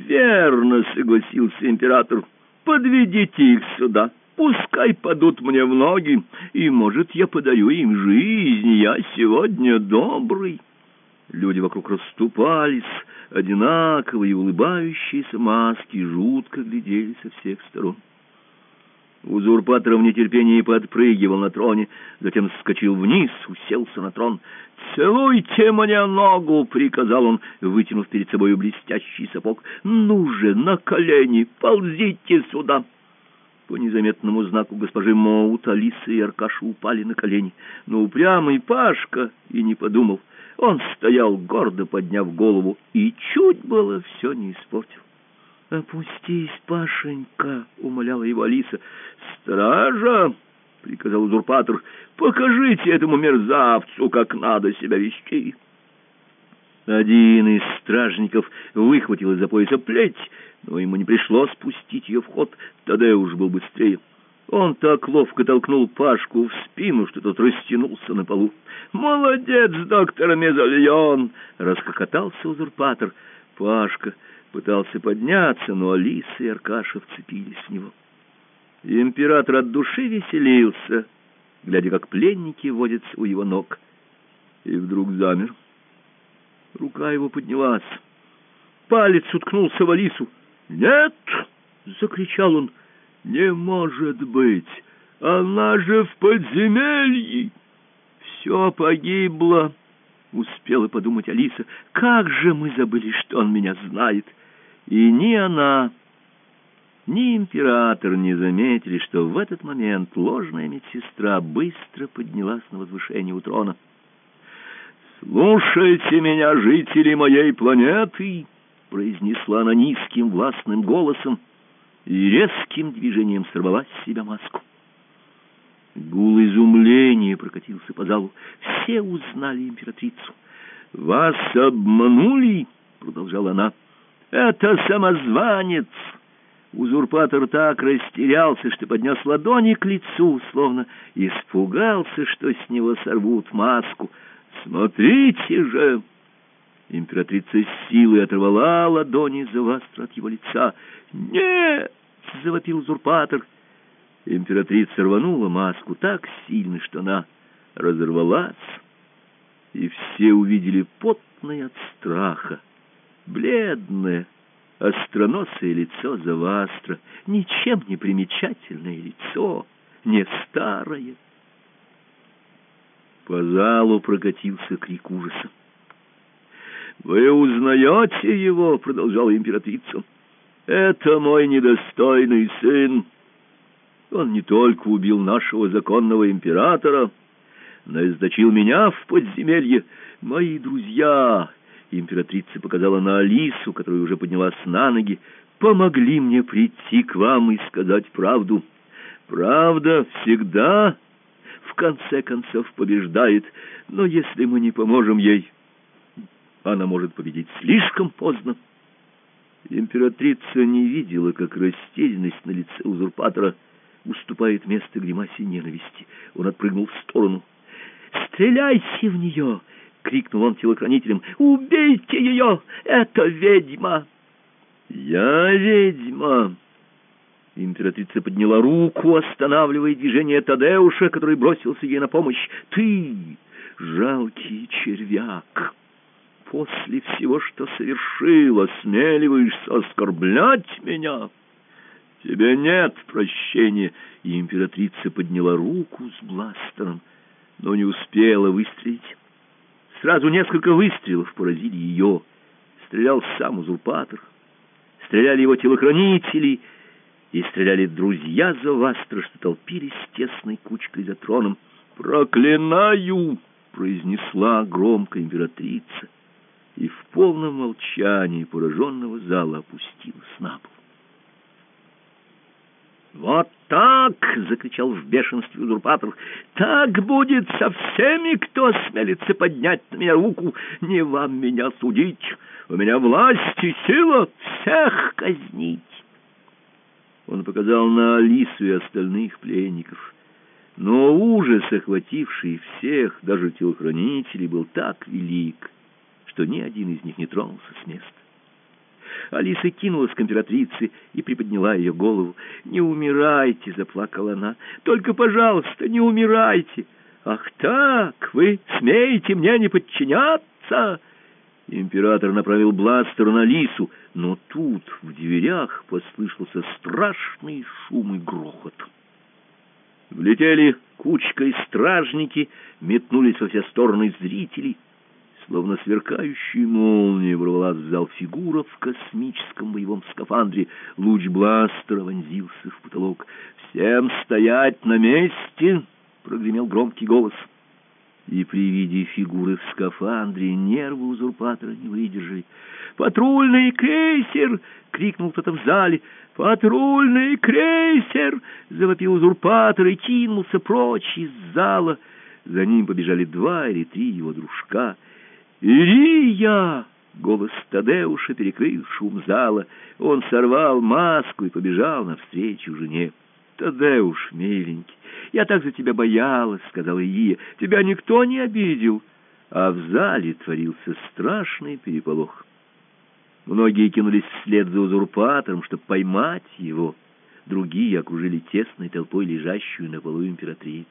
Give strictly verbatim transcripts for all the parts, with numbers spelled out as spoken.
«Верно», — согласился император, — «подведите их сюда, пускай падут мне в ноги, и, может, я подарю им жизнь, я сегодня добрый». Люди вокруг расступались, одинаковые улыбающиеся маски жутко глядели со всех сторон. Узурпатор в нетерпении подпрыгивал на троне, затем вскочил вниз, уселся на трон. «Целуйте мне ногу!» — приказал он, вытянув перед собой блестящий сапог. «Ну же, на колени, ползите сюда!» По незаметному знаку госпожи Моут Алиса и Аркаша упали на колени, но упрямый Пашка и не подумал. Он стоял, гордо подняв голову, и чуть было все не испортил. «Опустись, Пашенька!» — умоляла его Алиса. «Стража!» — приказал узурпатор. «Покажите этому мерзавцу, как надо себя вести!» Один из стражников выхватил из-за пояса плеть, но ему не пришлось спустить ее в ход. Тадеуш был быстрее. Он так ловко толкнул Пашку в спину, что тот растянулся на полу. «Молодец, доктор Мезальон!» — расхохотался узурпатор. Пашка пытался подняться, но Алиса и Аркаша вцепились в него. Император от души веселился, глядя, как пленники водятся у его ног, и вдруг замер. Рука его поднялась. Палец уткнулся в Алису. «Нет!» — закричал он. «Не может быть! Она же в подземелье!» «Все погибло!» — успела подумать Алиса. «Как же мы забыли, что он меня знает!» И ни она, ни император не заметили, что в этот момент ложная медсестра быстро поднялась на возвышение у трона. «Слушайте меня, жители моей планеты!» — произнесла она низким властным голосом и резким движением сорвала с себя маску. Гул изумления прокатился по залу. Все узнали императрицу. «Вас обманули!» — продолжала она. «Это самозванец!» Узурпатор так растерялся, что поднес ладони к лицу, словно испугался, что с него сорвут маску. «Смотрите же!» Императрица с силой оторвала ладони завастра от его лица. «Нет!» — завопил узурпатор. Императрица рванула маску так сильно, что она разорвалась, и все увидели потное от страха, бледное, остроносое лицо Завастра, ничем не примечательное лицо, не старое. По залу прокатился крик ужаса. «Вы узнаете его?» — продолжала императрица. «Это мой недостойный сын. Он не только убил нашего законного императора, но и заточил меня в подземелье. Мои друзья, императрица показала на Алису, которая уже поднялась на ноги, помогли мне прийти к вам и сказать правду. Правда всегда, в конце концов, побеждает, но если мы не поможем ей, она может победить слишком поздно». Императрица не видела, как растерянность на лице узурпатора уступает место гримасе ненависти. Он отпрыгнул в сторону. «Стреляйте в нее!» — крикнул он телохранителям. «Убейте ее! Это ведьма!» «Я ведьма!» Императрица подняла руку, останавливая движение Тадеуша, который бросился ей на помощь. «Ты, жалкий червяк! После всего, что совершил, осмеливаешься оскорблять меня? Тебе нет прощения!» И императрица подняла руку с бластером, но не успела выстрелить. Сразу несколько выстрелов поразили ее. Стрелял сам узурпатор, стреляли его телохранители и стреляли друзья Завастра, что толпились тесной кучкой за троном. «Проклинаю!» — произнесла громко императрица, и в полном молчании пораженного зала опустилась на пол. «Вот так!» — закричал в бешенстве узурпатор. «Так будет со всеми, кто осмелится поднять на меня руку. Не вам меня судить. У меня власть и сила всех казнить». Он показал на Алису и остальных пленников. Но ужас, охвативший всех, даже телохранителей, был так велик, что ни один из них не тронулся с места. Алиса кинулась к императрице и приподняла ее голову. «Не умирайте!» — заплакала она. «Только, пожалуйста, не умирайте!» «Ах так! Вы смеете мне не подчиняться?» Император направил бластер на Алису, но тут в дверях послышался страшный шум и грохот. Влетели кучкой стражники, метнулись во все стороны зрители. Словно сверкающая молния ворвалась в зал фигура в космическом боевом скафандре. Луч бластера вонзился в потолок. «Всем стоять на месте!» — прогремел громкий голос. И при виде фигуры в скафандре нервы узурпатора не выдержали. «Патрульный крейсер!» — крикнул кто-то в зале. «Патрульный крейсер!» — завопил узурпатор и кинулся прочь из зала. За ним побежали два или три его дружка. «Ирия!» — голос Тадеуша перекрыл шум зала. Он сорвал маску и побежал навстречу жене. «Тадеуш, миленький, я так за тебя боялась», — сказала Ирия. «Тебя никто не обидел». А в зале творился страшный переполох. Многие кинулись вслед за узурпатором, чтобы поймать его. Другие окружили тесной толпой лежащую на полу императрицу.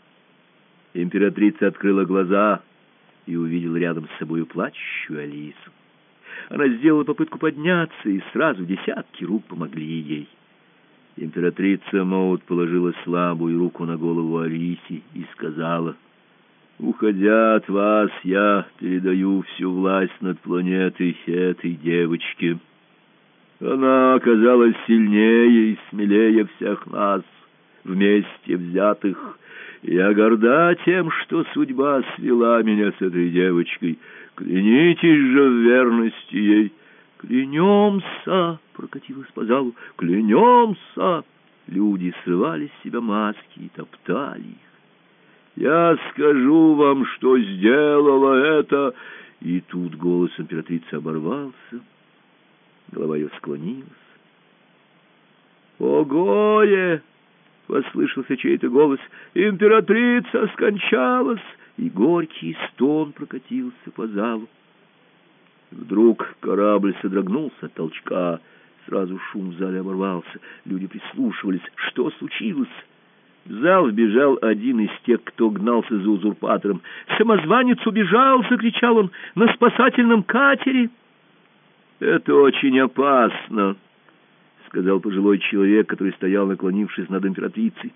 Императрица открыла глаза и увидела рядом с собой плачущую Алису. Она сделала попытку подняться, и сразу десятки рук помогли ей. Императрица Маут положила слабую руку на голову Алисе и сказала: «Уходя от вас, я передаю всю власть над планетой этой девочке. Она оказалась сильнее и смелее всех нас, вместе взятых. Я горда тем, что судьба свела меня с этой девочкой. Клянитесь же в верности ей». «Клянемся!» — прокатилось по залу. «Клянемся!» Люди срывали с себя маски и топтали их. «Я скажу вам, что сделала это...» И тут голос императрицы оборвался. Голова ее склонилась. «Огое!» — послышался чей-то голос. «Императрица скончалась!» И горький стон прокатился по залу. Вдруг корабль содрогнулся от толчка. Сразу шум в зале оборвался. Люди прислушивались. Что случилось? В зал вбежал один из тех, кто гнался за узурпатором. «Самозванец убежал!» — закричал он. «На спасательном катере!» «Это очень опасно!» — сказал пожилой человек, который стоял, наклонившись над императрицей.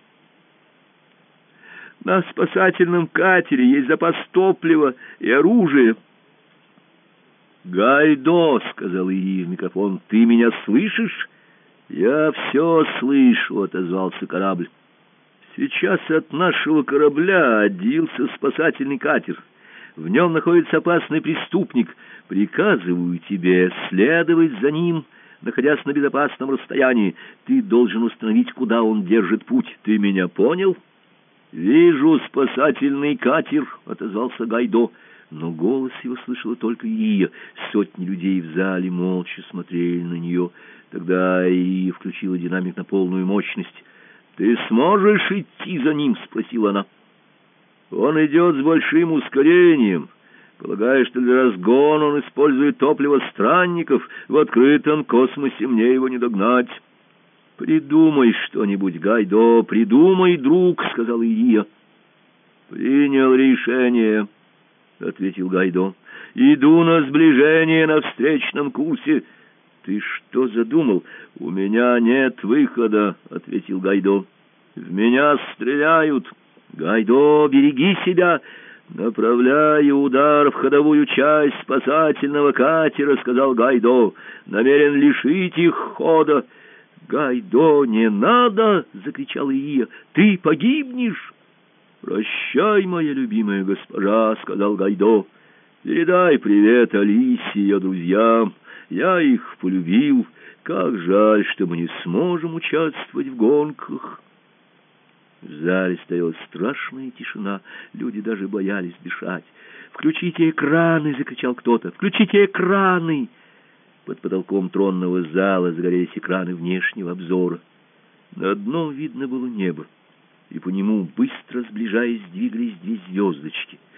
«На спасательном катере есть запас топлива и оружия». «Гайдо!» — сказал Ирия в микрофон. «Ты меня слышишь?» «Я все слышу!» — отозвался корабль. «Сейчас от нашего корабля отделился спасательный катер. В нем находится опасный преступник. Приказываю тебе следовать за ним, находясь на безопасном расстоянии. Ты должен установить, куда он держит путь. Ты меня понял?» «Вижу спасательный катер!» — отозвался Гайдо. Но голос его слышала только Ирия. Сотни людей в зале молча смотрели на нее. Тогда Ирия включила динамик на полную мощность. «Ты сможешь идти за ним?» — спросила она. «Он идет с большим ускорением. Полагаю, что для разгона он использует топливо странников. В открытом космосе мне его не догнать». «Придумай что-нибудь, Гайдо, придумай, друг», — сказал Ирия. «Принял решение», — ответил Гайдо. «Иду на сближение на встречном курсе». «Ты что задумал?» «У меня нет выхода», — ответил Гайдо. «В меня стреляют». «Гайдо, береги себя!» «Направляю удар в ходовую часть спасательного катера», — сказал Гайдо. «Намерен лишить их хода». «Гайдо, не надо!» — закричал Ирия. «Ты погибнешь!» «Прощай, моя любимая госпожа», — сказал Гайдо. «Передай привет Алисе и ее друзьям. Я их полюбил. Как жаль, что мы не сможем участвовать в гонках». В зале стояла страшная тишина. Люди даже боялись дышать. «Включите экраны!» — закричал кто-то. «Включите экраны!» Под потолком тронного зала загорелись экраны внешнего обзора. На одном видно было небо, и по нему, быстро сближаясь, двигались две звездочки.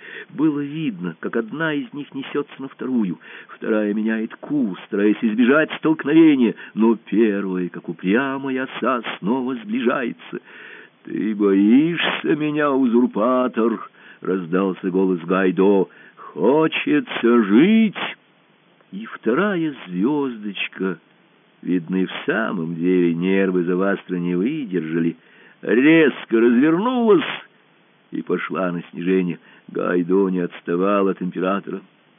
Было видно, как одна из них несется на вторую, вторая меняет курс, стараясь избежать столкновения, но первая, как упрямая оса, снова сближается. «Ты боишься меня, узурпатор?» — раздался голос Гайдо. «Хочется жить!» И вторая звездочка, видно, и в самом деле нервы Завастра не выдержали, резко развернулась и пошла на снижение. Гайдо не отставал от императора.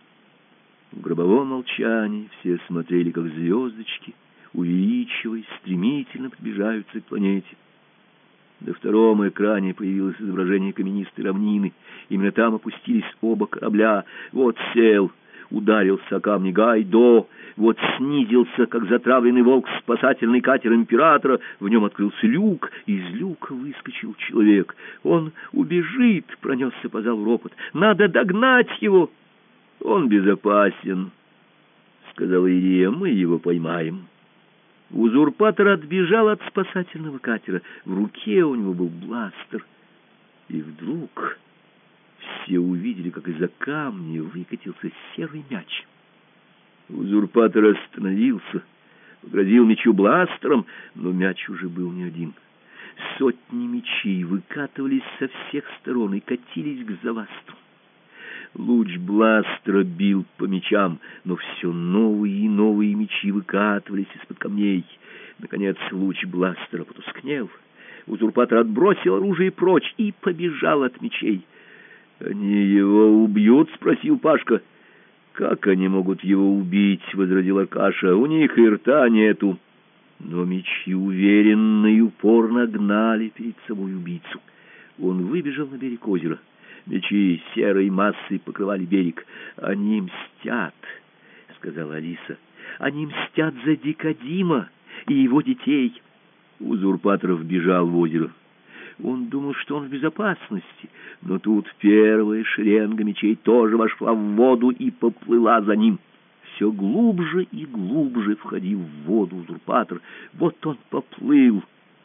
В гробовом молчании все смотрели, как звездочки, увеличиваясь, стремительно приближаются к планете. На втором экране появилось изображение каменистой равнины. Именно там опустились оба корабля. Вот сел, ударился о камни Гайдо, вот снизился, как затравленный волк, спасательный катер императора. В нем открылся люк, из люка выскочил человек. «Он убежит!» — пронесся по залу ропот. «Надо догнать его!» «Он безопасен», — сказала Ирия, — «мы его поймаем». Узурпатор отбежал от спасательного катера. В руке у него был бластер. И вдруг все увидели, как из-за камня выкатился серый мяч. Узурпатор остановился, погрозил мячу бластером, но мяч уже был не один. Сотни мячей выкатывались со всех сторон и катились к Завастру. Луч бластера бил по мячам, но все новые и новые мячи выкатывались из-под камней. Наконец луч бластера потускнел. Узурпатор отбросил оружие прочь и побежал от мячей. «Они его убьют?» — спросил Пашка. «Как они могут его убить?» — возразил Аркаша. «У них и рта нету». Но мячи уверенно и упорно гнали перед собой убийцу. Он выбежал на берег озера. Мечи серой массой покрывали берег. «Они мстят», — сказала Алиса. «Они мстят за Дикодима и его детей». Узурпатор бежал в озеро. Он думал, что он в безопасности, но тут первая шеренга мечей тоже вошла в воду и поплыла за ним. Все глубже и глубже входил в воду узурпатор. Вот он поплыл.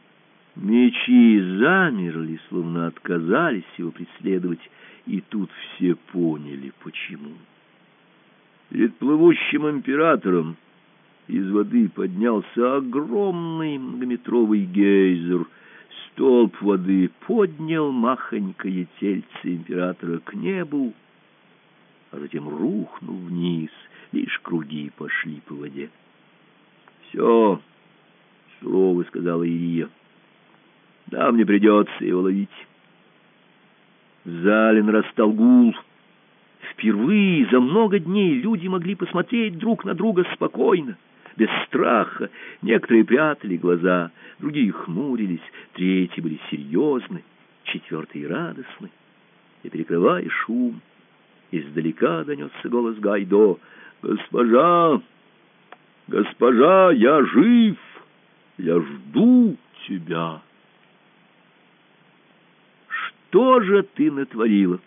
Мечи замерли, словно отказались его преследовать, и тут все поняли, почему. Перед плывущим императором из воды поднялся огромный многометровый гейзер. Столб воды поднял махонькое тельце императора к небу, а затем рухнул вниз, лишь круги пошли по воде. «Все», — сурово сказала Ирия, — «нам не придется его ловить». В зале нарастал гул. Впервые за много дней люди могли посмотреть друг на друга спокойно, без страха. Некоторые прятали глаза, другие хмурились, третьи были серьезны, четвертые радостны. И, перекрывая шум, издалека донесся голос Гайдо: «Госпожа, госпожа, я жив, я жду тебя». «Что же ты натворила?»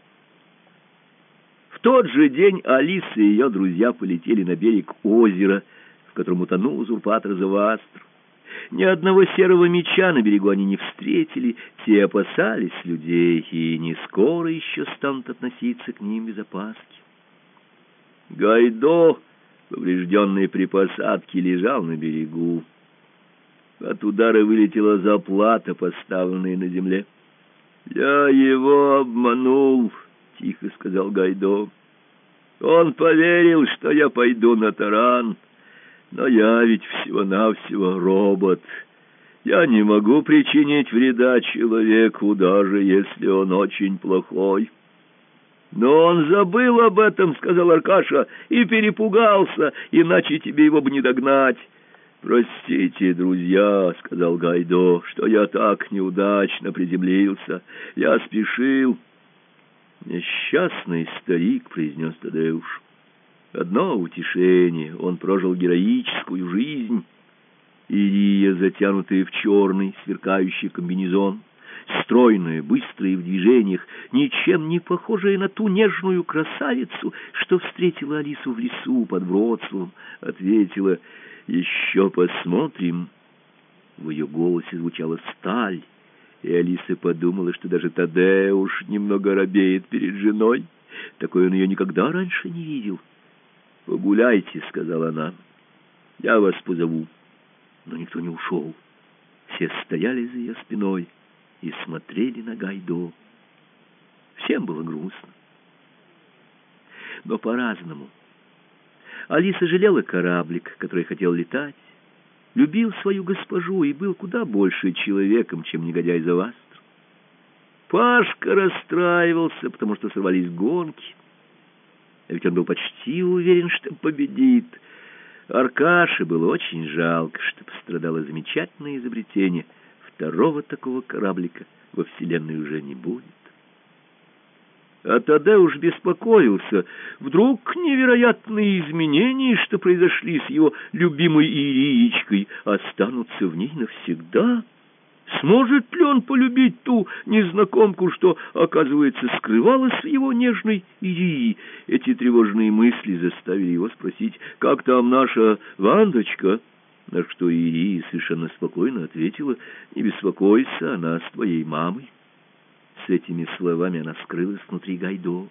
В тот же день Алиса и ее друзья полетели на берег озера, в котором утонул узурпатор Завастр. Ни одного серого меча на берегу они не встретили, те опасались людей и не скоро еще станут относиться к ним без опаски. Гайдо, поврежденный при посадке, лежал на берегу. От удара вылетела заплата, поставленная на земле. «Я его обманул», — тихо сказал Гайдо. «Он поверил, что я пойду на таран, но я ведь всего-навсего робот. Я не могу причинить вреда человеку, даже если он очень плохой». «Но он забыл об этом», — сказал Аркаша, — «и перепугался, иначе тебе его бы не догнать». «Простите, друзья», — сказал Гайдо, — «что я так неудачно приземлился. Я спешил». «Несчастный старик», — произнес Тадеуш. «Одно утешение: он прожил героическую жизнь». Ирия, затянутая в черный, сверкающий комбинезон, стройная, быстрая в движениях, ничем не похожая на ту нежную красавицу, что встретила Алису в лесу под Вроцлавом, ответила: «Еще посмотрим». В ее голосе звучала сталь, И Алиса подумала, что даже Тадеуш немного робеет перед женой. Такой он ее никогда раньше не видел. «Погуляйте», — сказала она, — «я вас позову». Но никто не ушел. Все стояли за ее спиной и смотрели на Гайдо. Всем было грустно, но по-разному. Алиса жалела кораблик, который хотел летать, любил свою госпожу и был куда больше человеком, чем негодяй Завастр. Пашка расстраивался, потому что сорвались гонки, а ведь он был почти уверен, что победит. Аркаше было очень жалко, что пострадало замечательное изобретение. Второго такого кораблика во Вселенной уже не будет. А Тадеуш беспокоился. Вдруг невероятные изменения, что произошли с его любимой Ириечкой, останутся в ней навсегда? Сможет ли он полюбить ту незнакомку, что, оказывается, скрывалась в его нежной Ирии? Эти тревожные мысли заставили его спросить: «Как там наша Вандочка?» На что Ирия совершенно спокойно ответила: «Не беспокойся, она с твоей мамой». С этими словами она скрылась внутри Гайдо.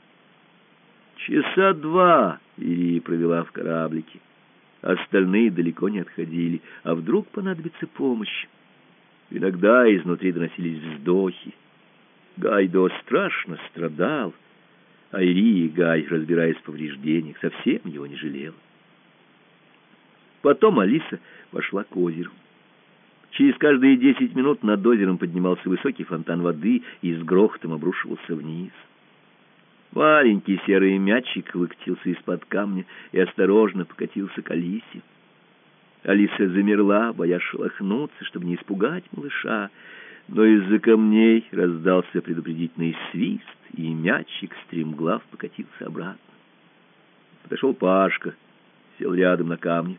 Часа два Ирия провела в кораблике. Остальные далеко не отходили. А вдруг понадобится помощь? Иногда изнутри доносились вздохи. Гайдо страшно страдал, а Ирия и Гай, разбираясь в повреждениях, совсем его не жалела. Потом Алиса пошла к озеру. Через каждые десять минут над озером поднимался высокий фонтан воды и с грохотом обрушивался вниз. Маленький серый мячик выкатился из-под камня и осторожно покатился к Алисе. Алиса замерла, боясь шелохнуться, чтобы не испугать малыша, но из-за камней раздался предупредительный свист, и мячик стремглав покатился обратно. Подошел Пашка, сел рядом на камне.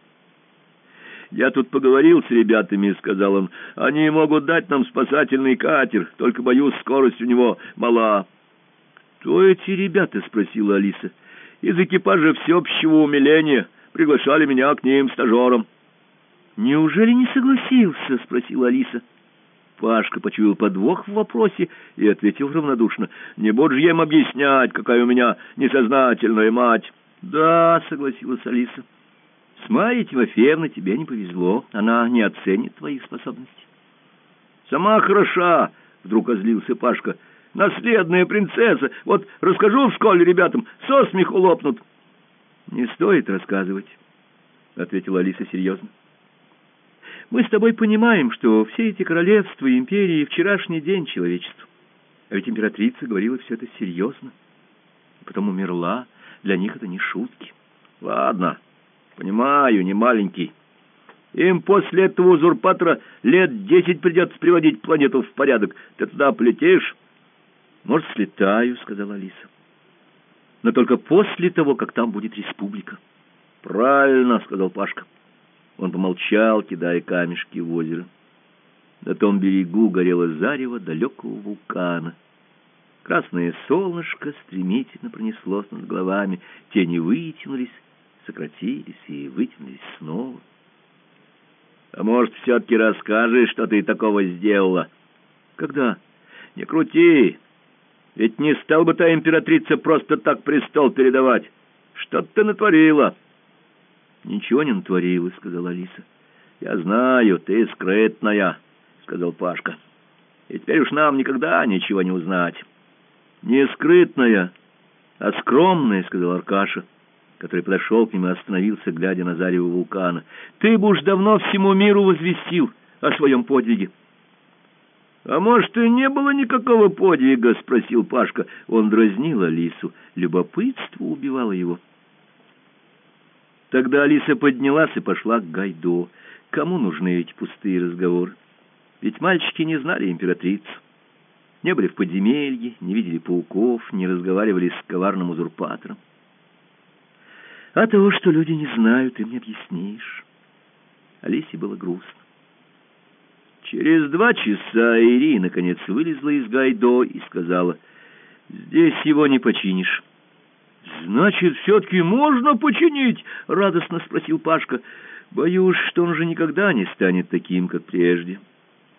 «Я тут поговорил с ребятами», — сказал он. «Они могут дать нам спасательный катер, только, боюсь, скорость у него мала». «Кто эти ребята?» — спросила Алиса. «Из экипажа всеобщего умиления. Приглашали меня к ним стажером». «Неужели не согласился?» — спросила Алиса. Пашка почуял подвох в вопросе и ответил равнодушно: «Не буду же я им объяснять, какая у меня несознательная мать». «Да», — согласилась Алиса. «С Марьей Тимофеевной тебе не повезло. Она не оценит твоих способностей». «Сама хороша», — вдруг озлился Пашка. «Наследная принцесса. Вот расскажу в школе ребятам, со смеху лопнут». «Не стоит рассказывать», — ответила Алиса серьезно. «Мы с тобой понимаем, что все эти королевства и империи — вчерашний день человечества. А ведь императрица говорила все это серьезно. И потом умерла. Для них это не шутки». «Ладно, понимаю, не маленький. Им после этого узурпатора лет десять придется приводить планету в порядок. Ты туда полетишь?» «Может, слетаю», — сказала Алиса. «Но только после того, как там будет республика». «Правильно», — сказал Пашка. Он помолчал, кидая камешки в озеро. На том берегу горело зарево далекого вулкана. Красное солнышко стремительно пронеслось над головами. Тени вытянулись, сократились и вытянулись снова. «А может, все-таки расскажешь, что ты такого сделала?» «Когда?» «Не крути. Ведь не стал бы та императрица просто так престол передавать. Что ты натворила?» «Ничего не натворила», — сказала Алиса. «Я знаю, ты скрытная», — сказал Пашка. «И теперь уж нам никогда ничего не узнать». «Не скрытная, а скромная», — сказал Аркаша, который подошел к нему и остановился, глядя на зарево вулкана. «Ты бы уж давно всему миру возвестил о своем подвиге». «А может, и не было никакого подвига?» — спросил Пашка. Он дразнил Алису. Любопытство убивало его. Тогда Алиса поднялась и пошла к Гайдо. Кому нужны эти пустые разговоры? Ведь мальчики не знали императрицу. Не были в подземелье, не видели пауков, не разговаривали с коварным узурпатором. А того, что люди не знают, им не объяснишь. Алисе было грустно. Через два часа Ирия наконец вылезла из Гайдо и сказала: «Здесь его не починишь». «Значит, все-таки можно починить?» — радостно спросил Пашка. «Боюсь, что он уже никогда не станет таким, как прежде».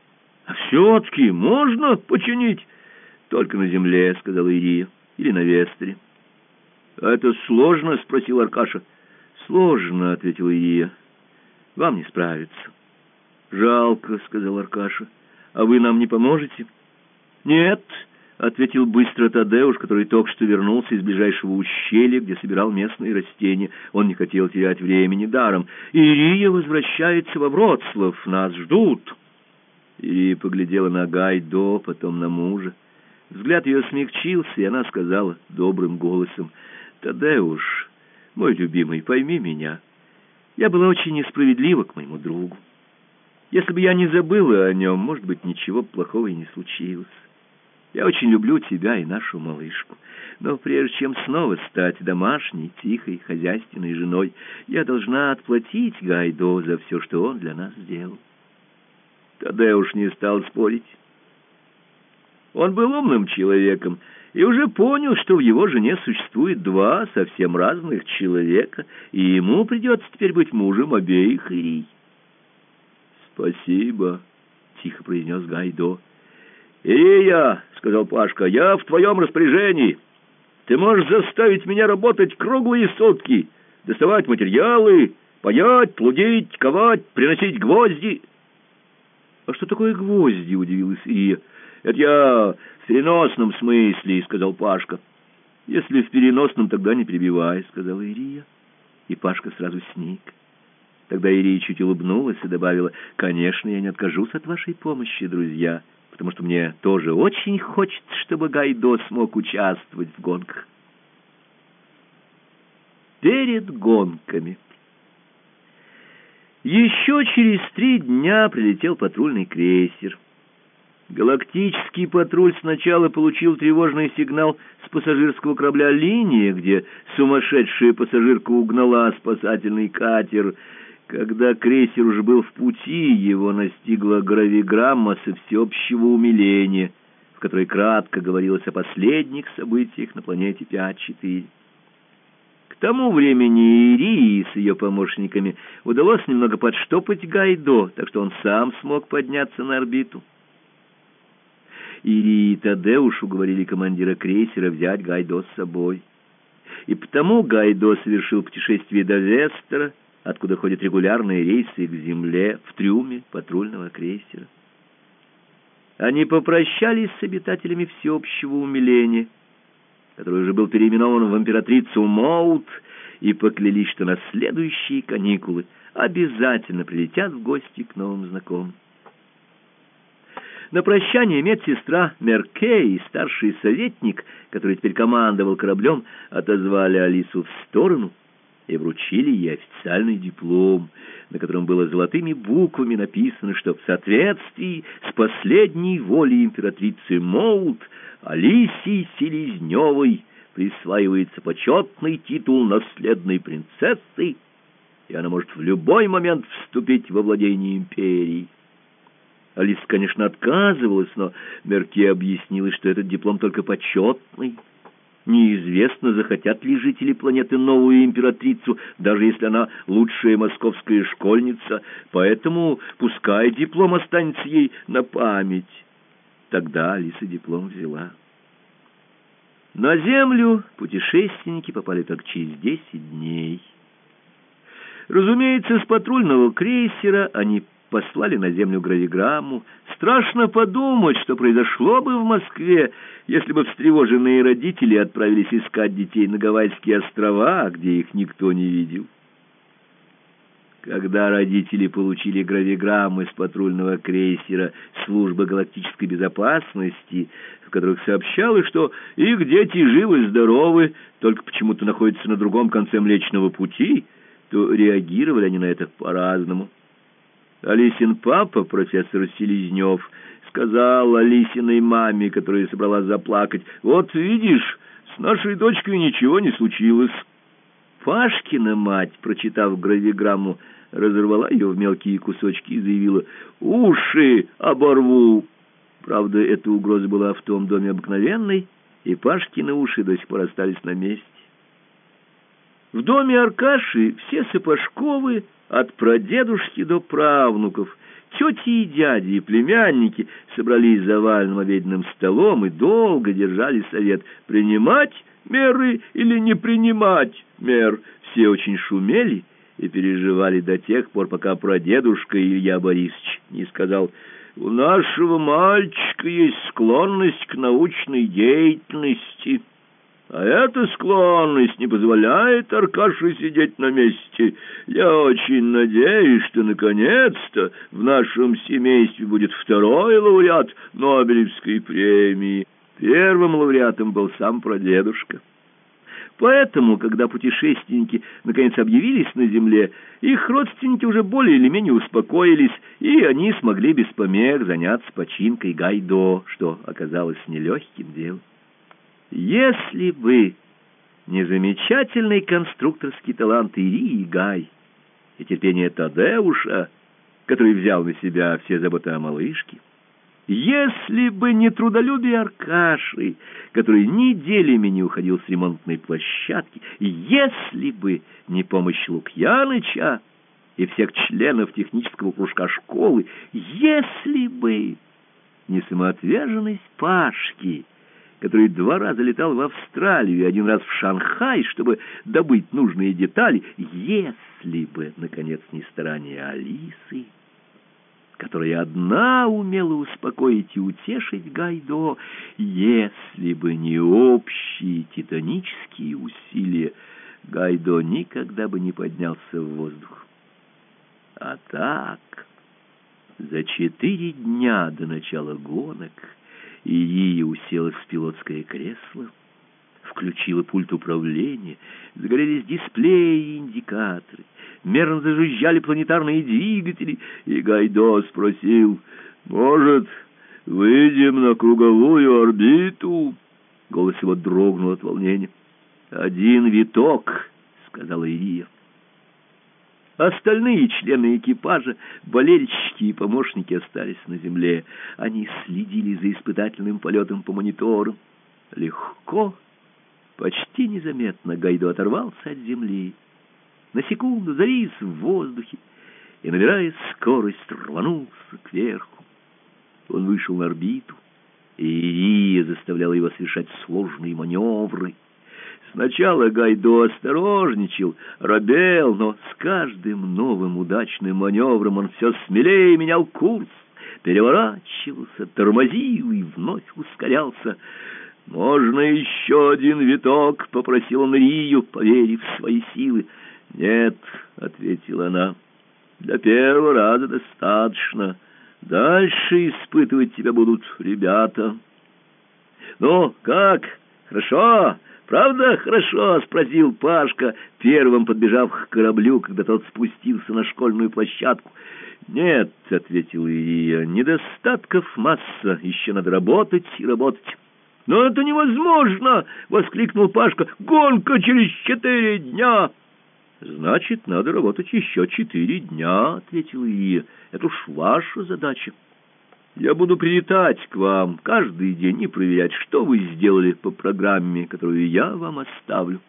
А все-таки можно починить? Только на земле, — сказала Ирия, — или на Вестере. — А это сложно? — спросил Аркаша. — Сложно, — ответила Ирия. — Вам не справиться. — Жалко, — сказал Аркаша. — А вы нам не поможете? — Нет, — ответил быстро Тадеуш, который только что вернулся из ближайшего ущелья, где собирал местные растения. Он не хотел терять времени даром. — Ирия возвращается во Вроцлав, нас ждут. Ирия поглядела на Гайдо, потом на мужа. Взгляд ее смягчился, и она сказала добрым голосом: «Тадеуш, мой любимый, пойми меня. Я была очень несправедлива к моему другу. Если бы я не забыла о нем, может быть, ничего плохого и не случилось. Я очень люблю тебя и нашу малышку. Но прежде чем снова стать домашней, тихой, хозяйственной женой, я должна отплатить Гайдо за все, что он для нас сделал». Тадеуш не стал спорить. Он был умным человеком и уже понял, что в его жене существует два совсем разных человека, и ему придется теперь быть мужем обеих Ирий. «Спасибо», — тихо произнес Гайдо. «Ирия», — сказал Пашка, — «я в твоем распоряжении. Ты можешь заставить меня работать круглые сутки, доставать материалы, паять, плудить, ковать, приносить гвозди». «А что такое гвозди?» — удивилась Ирия. «Это я в переносном смысле», — сказал Пашка. «Если в переносном, тогда не перебивай», — сказала Ирия. И Пашка сразу сник. Тогда Ирия чуть улыбнулась и добавила: «Конечно, я не откажусь от вашей помощи, друзья, потому что мне тоже очень хочется, чтобы Гайдо смог участвовать в гонках». Перед гонками. Еще через три дня прилетел патрульный крейсер. Галактический патруль сначала получил тревожный сигнал с пассажирского корабля «Линия», где сумасшедшая пассажирка угнала спасательный катер. Когда крейсер уже был в пути, его настигла гравиграмма со всеобщего умиления, в которой кратко говорилось о последних событиях на планете пять четыре. К тому времени Ирии с ее помощниками удалось немного подштопать Гайдо, так что он сам смог подняться на орбиту. Ирии и Тадеуш уговорили командира крейсера взять Гайдо с собой. И потому Гайдо совершил путешествие до Вестера, откуда ходят регулярные рейсы к Земле, в трюме патрульного крейсера. Они попрощались с обитателями всеобщего умиления, который уже был переименован в императрицу Моут, и поклялись, что на следующие каникулы обязательно прилетят в гости к новым знакомым. На прощание медсестра Мерке и старший советник, который теперь командовал кораблем, отозвали Алису в сторону и вручили ей официальный диплом, на котором было золотыми буквами написано, что в соответствии с последней волей императрицы Моут Алисе Селезневой присваивается почетный титул наследной принцессы, и она может в любой момент вступить во владение империей. Алиса, конечно, отказывалась, но Мерке объяснила, что этот диплом только почетный. Неизвестно, захотят ли жители планеты новую императрицу, даже если она лучшая московская школьница, поэтому пускай диплом останется ей на память. Тогда Алиса диплом взяла. На Землю путешественники попали только через десять дней. Разумеется, с патрульного крейсера они послали на Землю гравиграмму. Страшно подумать, что произошло бы в Москве, если бы встревоженные родители отправились искать детей на Гавайские острова, где их никто не видел. Когда родители получили гравиграммы с патрульного крейсера службы галактической безопасности, в которых сообщалось, что их дети живы-здоровы, только почему-то находятся на другом конце Млечного Пути, то реагировали они на это по-разному. Алисин папа, профессор Селезнев, сказал Алисиной маме, которая собралась заплакать: «Вот видишь, с нашей дочкой ничего не случилось». Пашкина мать, прочитав гравиграмму, разорвала ее в мелкие кусочки и заявила: «Уши оборву». Правда, эта угроза была в том доме обыкновенной, и Пашкины уши до сих пор остались на месте. В доме Аркаши все Сапожковы, от прадедушки до правнуков, Тети и дяди, и племянники собрались за овальным обеденным столом и долго держали совет, принимать меры или не принимать мер. Все очень шумели и переживали до тех пор, пока прадедушка Илья Борисович не сказал: «У нашего мальчика есть склонность к научной деятельности». А эта склонность не позволяет Аркаше сидеть на месте. Я очень надеюсь, что наконец-то в нашем семействе будет второй лауреат Нобелевской премии. Первым лауреатом был сам прадедушка. Поэтому, когда путешественники наконец объявились на земле, их родственники уже более или менее успокоились, и они смогли без помех заняться починкой Гайдо, что оказалось нелегким делом. Если бы не замечательный конструкторский талант Ирии Гай и терпение Тадеуша, который взял на себя все заботы о малышке, если бы не трудолюбие Аркаши, который неделями не уходил с ремонтной площадки, если бы не помощь Лукьяныча и всех членов технического кружка школы, если бы не самоотверженность Пашки, который два раза летал в Австралию и один раз в Шанхай, чтобы добыть нужные детали, если бы, наконец, не старания Алисы, которая одна умела успокоить и утешить Гайдо, если бы не общие титанические усилия, Гайдо никогда бы не поднялся в воздух. А так, за четыре дня до начала гонок Ирия уселась в пилотское кресло, включила пульт управления, загорелись дисплеи и индикаторы, мерно зажужжали планетарные двигатели, и Гайдо спросил: «Может, выйдем на круговую орбиту?» Голос его дрогнул от волнения. «Один виток», — сказала Ирия. Остальные члены экипажа, болельщики и помощники остались на земле. Они следили за испытательным полетом по мониторам. Легко, почти незаметно Гайдо оторвался от земли. На секунду завис в воздухе и, набирая скорость, рванулся кверху. Он вышел на орбиту, и Ирия заставляла его совершать сложные маневры. Сначала Гайдо осторожничал, робел, но с каждым новым удачным маневром он все смелее менял курс, переворачивался, тормозил и вновь ускорялся. «Можно еще один виток?» — попросил он Ирию, поверив в свои силы. «Нет», — ответила она, — «для первого раза достаточно. Дальше испытывать тебя будут ребята». «Ну, как? Хорошо? Правда хорошо?» — спросил Пашка, первым подбежав к кораблю, когда тот спустился на школьную площадку. «Нет», — ответила Ирия, — «недостатков масса, еще надо работать и работать». «Но это невозможно!» — воскликнул Пашка. «Гонка через четыре дня!» «Значит, надо работать еще четыре дня», — ответила Ирия. «Это уж ваша задача. Я буду прилетать к вам каждый день и проверять, что вы сделали по программе, которую я вам оставлю».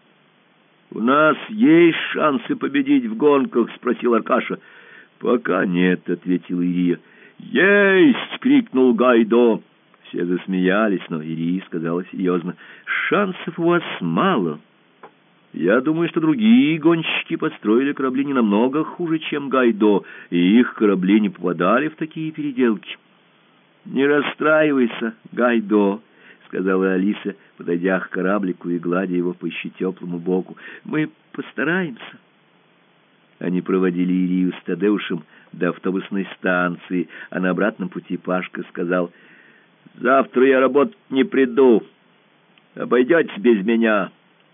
«У нас есть шансы победить в гонках?» — спросил Аркаша. «Пока нет», — ответила Ирия. «Есть!» — крикнул Гайдо. Все засмеялись, но Ирия сказала серьезно: «Шансов у вас мало. Я думаю, что другие гонщики построили корабли не намного хуже, чем Гайдо, и их корабли не попадали в такие переделки». «Не расстраивайся, Гайдо», — сказала Алиса, подойдя к кораблику и гладя его по еще теплому боку. «Мы постараемся». Они проводили Ирию с Тадеушем до автобусной станции, а на обратном пути Пашка сказал: «Завтра я работать не приду. Обойдетесь без меня».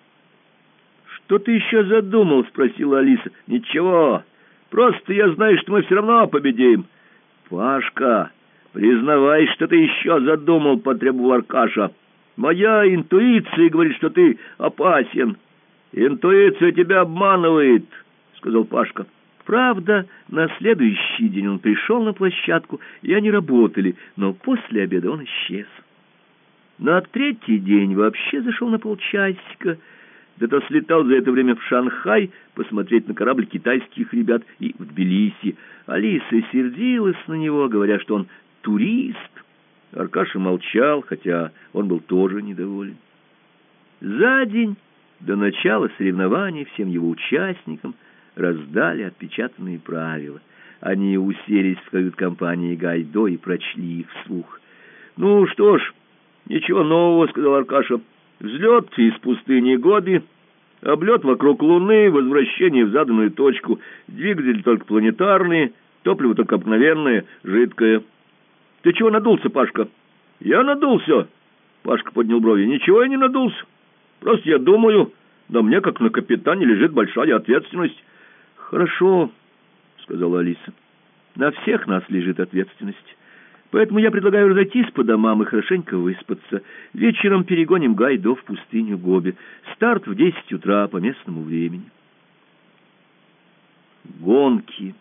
«Что ты еще задумал?» — спросила Алиса. «Ничего, просто я знаю, что мы все равно победим». «Пашка, признавай, что ты еще задумал», — потребовал Аркаша. «Моя интуиция говорит, что ты опасен». «Интуиция тебя обманывает», — сказал Пашка. Правда, на следующий день он пришел на площадку, и они работали, но после обеда он исчез. На третий день вообще зашел на полчасика. Да то слетал за это время в Шанхай посмотреть на корабль китайских ребят и в Тбилиси. Алиса сердилась на него, говоря, что он турист. Аркаша молчал, хотя он был тоже недоволен. За день до начала соревнований всем его участникам раздали отпечатанные правила. Они уселись в кают-компании Гайдо и прочли их вслух. «Ну что ж, ничего нового», — сказал Аркаша. «Взлет из пустыни Гоби, облет вокруг Луны, возвращение в заданную точку, двигатели только планетарные, топливо только обыкновенное, жидкое». «Ты чего надулся, Пашка?» «Я надулся», — Пашка поднял брови. «Ничего я не надулся. Просто я думаю, но мне, как на капитане, лежит большая ответственность». «Хорошо», — сказала Алиса. «На всех нас лежит ответственность. Поэтому я предлагаю разойтись по домам и хорошенько выспаться. Вечером перегоним Гайдо в пустыню Гоби. Старт в десять утра по местному времени». Гонки.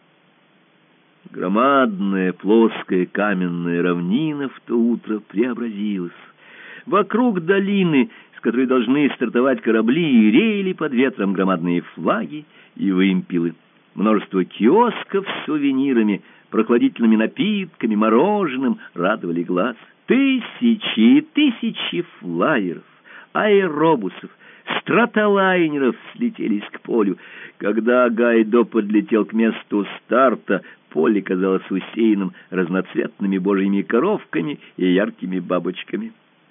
Громадная плоская каменная равнина в то утро преобразилась. Вокруг долины, с которой должны стартовать корабли, реяли под ветром громадные флаги и вымпелы. Множество киосков с сувенирами, прохладительными напитками, мороженым радовали глаз. Тысячи и тысячи флайеров, аэробусов, стратолайнеров слетелись к полю. Когда Гайдо подлетел к месту старта, поле казалось усеянным разноцветными божьими коровками и яркими бабочками.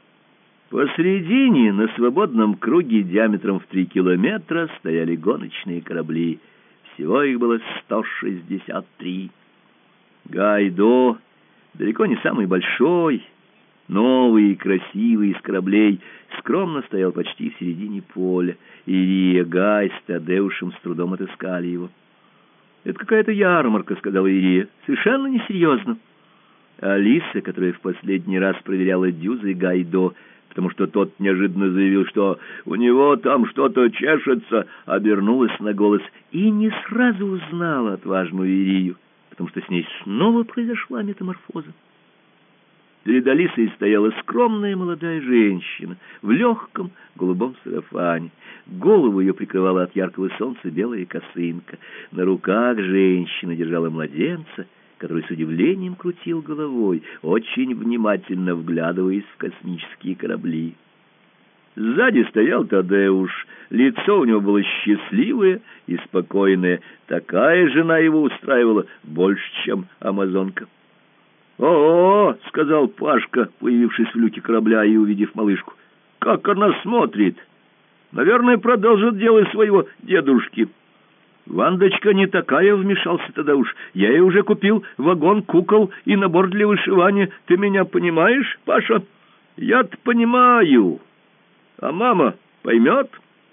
Посредине, на свободном круге диаметром в три километра, стояли гоночные корабли. Всего их было сто шестьдесят три. Гайдо, далеко не самый большой, новый и красивый из кораблей, скромно стоял почти в середине поля. Ирия, Гай с Тадеушем с трудом отыскали его. «Это какая-то ярмарка», — сказала Ирия. «Совершенно несерьезно». Алиса, которая в последний раз проверяла дюзы Гайдо, потому что тот неожиданно заявил, что у него там что-то чешется, обернулась на голос и не сразу узнала отважную Ирию, потому что с ней снова произошла метаморфоза. Перед Алисой стояла скромная молодая женщина в легком голубом сарафане. Голову ее прикрывала от яркого солнца белая косынка. На руках женщина держала младенца, который с удивлением крутил головой, очень внимательно вглядываясь в космические корабли. Сзади стоял Тадеуш. Лицо у него было счастливое и спокойное. Такая жена его устраивала больше, чем амазонка. «О-о-о!» — сказал Пашка, появившись в люке корабля и увидев малышку. «Как она смотрит! Наверное, продолжит дело своего дедушки». «Вандочка не такая», — вмешался Тадеуш. «Я ей уже купил вагон кукол и набор для вышивания. Ты меня понимаешь, Паша?» «Я-то понимаю. А мама поймет?»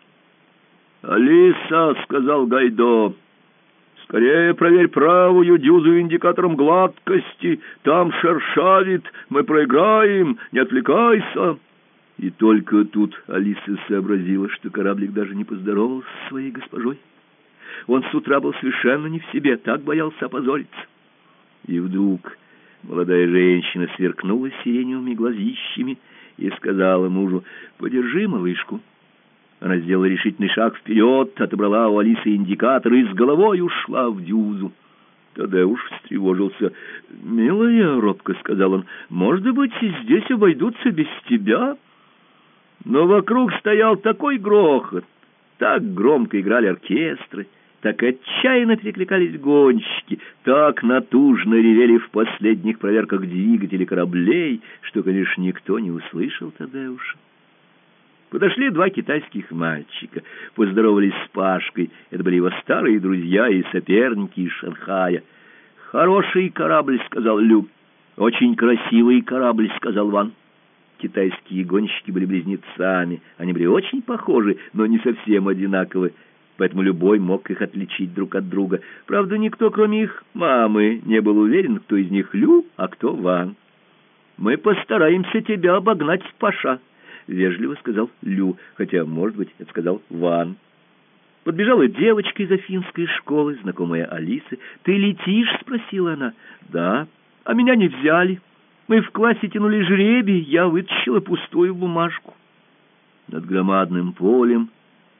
«Алиса», — сказал Гайдо, — «скорее проверь правую дюзу индикатором гладкости. Там шершавит. Мы проиграем. Не отвлекайся». И только тут Алиса сообразила, что кораблик даже не поздоровался со своей госпожой. Он с утра был совершенно не в себе, так боялся опозориться. И вдруг молодая женщина сверкнула сиреневыми глазищами и сказала мужу: «Подержи малышку». Она сделала решительный шаг вперед, отобрала у Алисы индикатор и с головой ушла в дюзу. Тадеуш встревожился. «Милая, — робко сказал он, — может быть, и здесь обойдутся без тебя?» Но вокруг стоял такой грохот, так громко играли оркестры, так отчаянно перекликались гонщики, так натужно ревели в последних проверках двигатели кораблей, что, конечно, никто не услышал Тадеуша. Подошли два китайских мальчика, поздоровались с Пашкой. Это были его старые друзья и соперники из Шанхая. «Хороший корабль, — сказал Лю. — Очень красивый корабль, — сказал Ван. Китайские гонщики были близнецами. Они были очень похожи, но не совсем одинаковы, поэтому любой мог их отличить друг от друга. Правда, никто, кроме их мамы, не был уверен, кто из них Лю, а кто Ван. «Мы постараемся тебя обогнать, Паша», — вежливо сказал Лю, хотя, может быть, это сказал Ван. Подбежала девочка из афинской школы, знакомая Алисы. «Ты летишь?» — спросила она. «Да». «А меня не взяли. Мы в классе тянули жребий, я вытащила пустую бумажку». Над громадным полем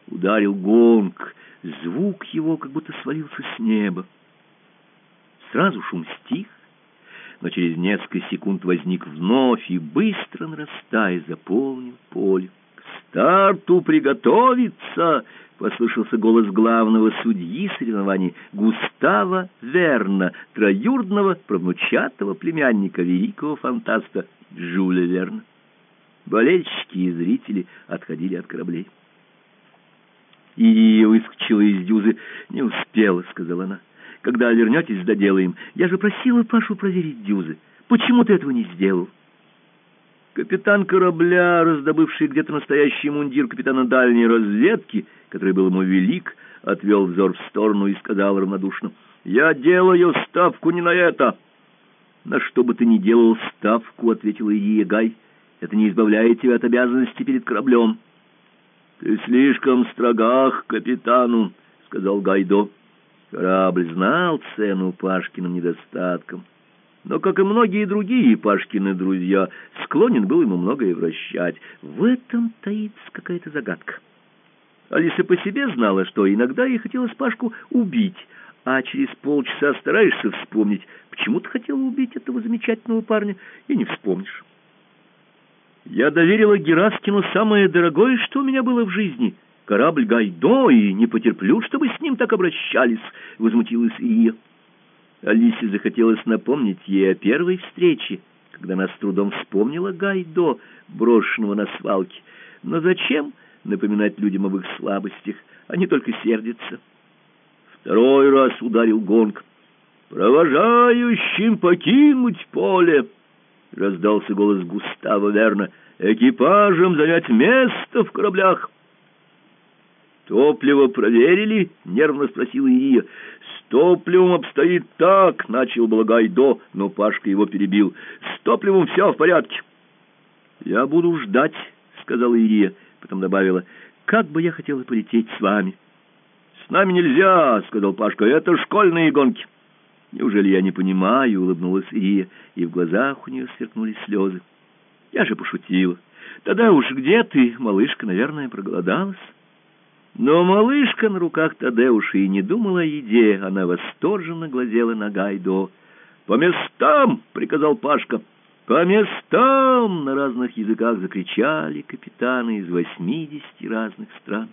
Ударил гонг, звук его как будто свалился с неба. Сразу шум стих, но через несколько секунд возник вновь и, быстро нарастая, заполнил поле. «К старту приготовиться!» — послышался голос главного судьи соревнований Густава Верна, троюродного правнучатого племянника великого фантаста Жюля Верна. Болельщики и зрители отходили от кораблей. И выскочила из дюзы. «Не успела», — сказала она. «Когда вернетесь, доделаем. Я же просила Пашу проверить дюзы. Почему ты этого не сделал?» Капитан корабля, раздобывший где-то настоящий мундир капитана дальней разведки, который был ему велик, отвел взор в сторону и сказал равнодушно: «Я делаю ставку не на это». «На что бы ты ни делал ставку, — ответила Илья Гай, — это не избавляет тебя от обязанности перед кораблем». «Ты слишком строга к капитану», — сказал Гайдо. Корабль знал цену Пашкиным недостаткам, но, как и многие другие Пашкины друзья, склонен был ему многое вращать. В этом таится какая-то загадка. Алиса по себе знала, что иногда ей хотелось Пашку убить, а через полчаса стараешься вспомнить, почему ты хотела убить этого замечательного парня, и не вспомнишь. «Я доверила Гераскину самое дорогое, что у меня было в жизни — корабль Гайдо, и не потерплю, чтобы с ним так обращались», — возмутилась Ия. Алисе захотелось напомнить ей о первой встрече, когда она с трудом вспомнила Гайдо, брошенного на свалке. Но зачем напоминать людям об их слабостях? Они только сердятся. Второй раз ударил гонг. «Провожающим покинуть поле!» — раздался голос Густава Верна. «Экипажам занять место в кораблях!» «Топливо проверили?» — нервно спросила Ия. «С топливом обстоит так», — начал было Гайдо, но Пашка его перебил. «С топливом все в порядке». «Я буду ждать», — сказала Ия, потом добавила: «как бы я хотела полететь с вами». «С нами нельзя», — сказал Пашка, — «это школьные гонки». «Неужели я не понимаю?» — улыбнулась Ия, и в глазах у нее сверкнули слезы. «Я же пошутила. Тогда уж где ты? Малышка, наверное, проголодалась». Но малышка на руках Тадеуша и не думала о еде, она восторженно глазела на Гайдо. «По местам!» — приказал Пашка. «По местам!» — на разных языках закричали капитаны из восьмидесяти разных стран.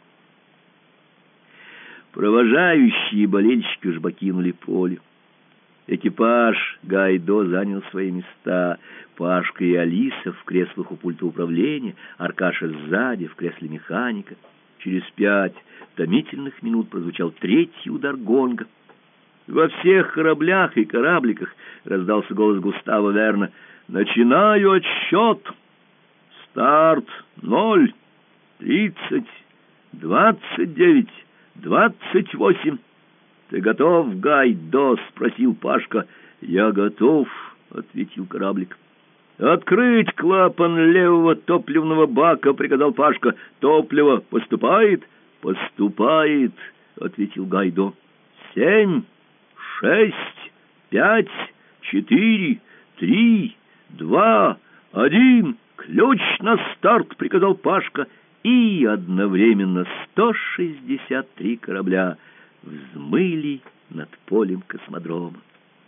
Провожающие и болельщики уж покинули поле. Экипаж Гайдо занял свои места. Пашка и Алиса в креслах у пульта управления, Аркаша сзади, в кресле механика. Через пять томительных минут прозвучал третий удар гонга. Во всех кораблях и корабликах раздался голос Густава Верна: «Начинаю отсчет! Старт! Ноль! Тридцать! Двадцать девять! Двадцать восемь!» «Ты готов, Гайдо?» — спросил Пашка. «Я готов», — ответил кораблик. «Открыть клапан левого топливного бака», — приказал Пашка. «Топливо поступает?» «Поступает», — ответил Гайдо. «Семь, шесть, пять, четыре, три, два, один. Ключ на старт», — приказал Пашка. И одновременно сто шестьдесят три корабля взмыли над полем космодрома.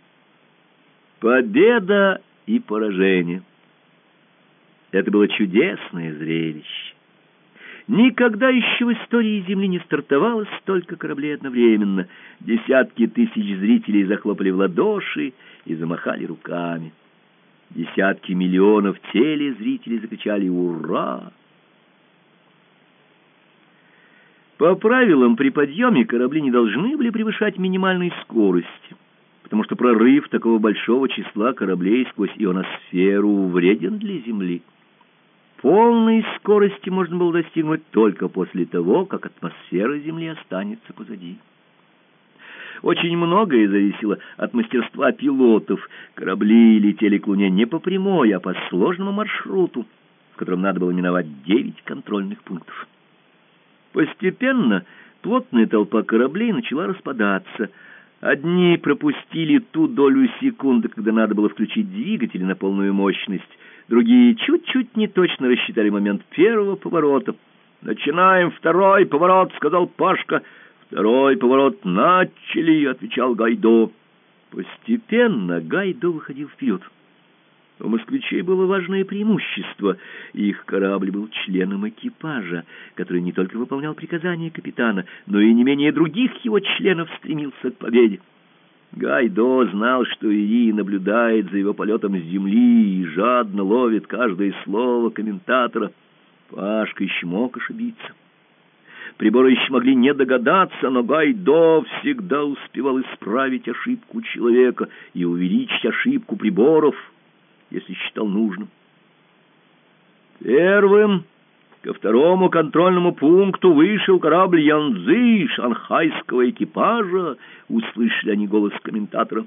Победа и поражение. Это было чудесное зрелище. Никогда еще в истории Земли не стартовало столько кораблей одновременно. Десятки тысяч зрителей захлопали в ладоши и замахали руками. Десятки миллионов телезрителей закричали «Ура!». По правилам, при подъеме корабли не должны были превышать минимальной скорости, потому что прорыв такого большого числа кораблей сквозь ионосферу вреден для Земли. Полной скорости можно было достигнуть только после того, как атмосфера Земли останется позади. Очень многое зависело от мастерства пилотов. Корабли летели к Луне не по прямой, а по сложному маршруту, в котором надо было миновать девять контрольных пунктов. Постепенно плотная толпа кораблей начала распадаться. Одни пропустили ту долю секунды, когда надо было включить двигатели на полную мощность, другие чуть-чуть неточно рассчитали момент первого поворота. «Начинаем второй поворот», — сказал Пашка. «Второй поворот начали», — отвечал Гайдо. Постепенно Гайдо выходил вперед. У москвичей было важное преимущество. Их корабль был членом экипажа, который не только выполнял приказания капитана, но и не менее других его членов стремился к победе. Гайдо знал, что Ири наблюдает за его полетом с земли и жадно ловит каждое слово комментатора. Пашка еще мог ошибиться. Приборы еще могли не догадаться, но Гайдо всегда успевал исправить ошибку человека и увеличить ошибку приборов, если считал нужным. Первым ко второму контрольному пункту вышел корабль Янцзы шанхайского экипажа, услышали они голос комментатора.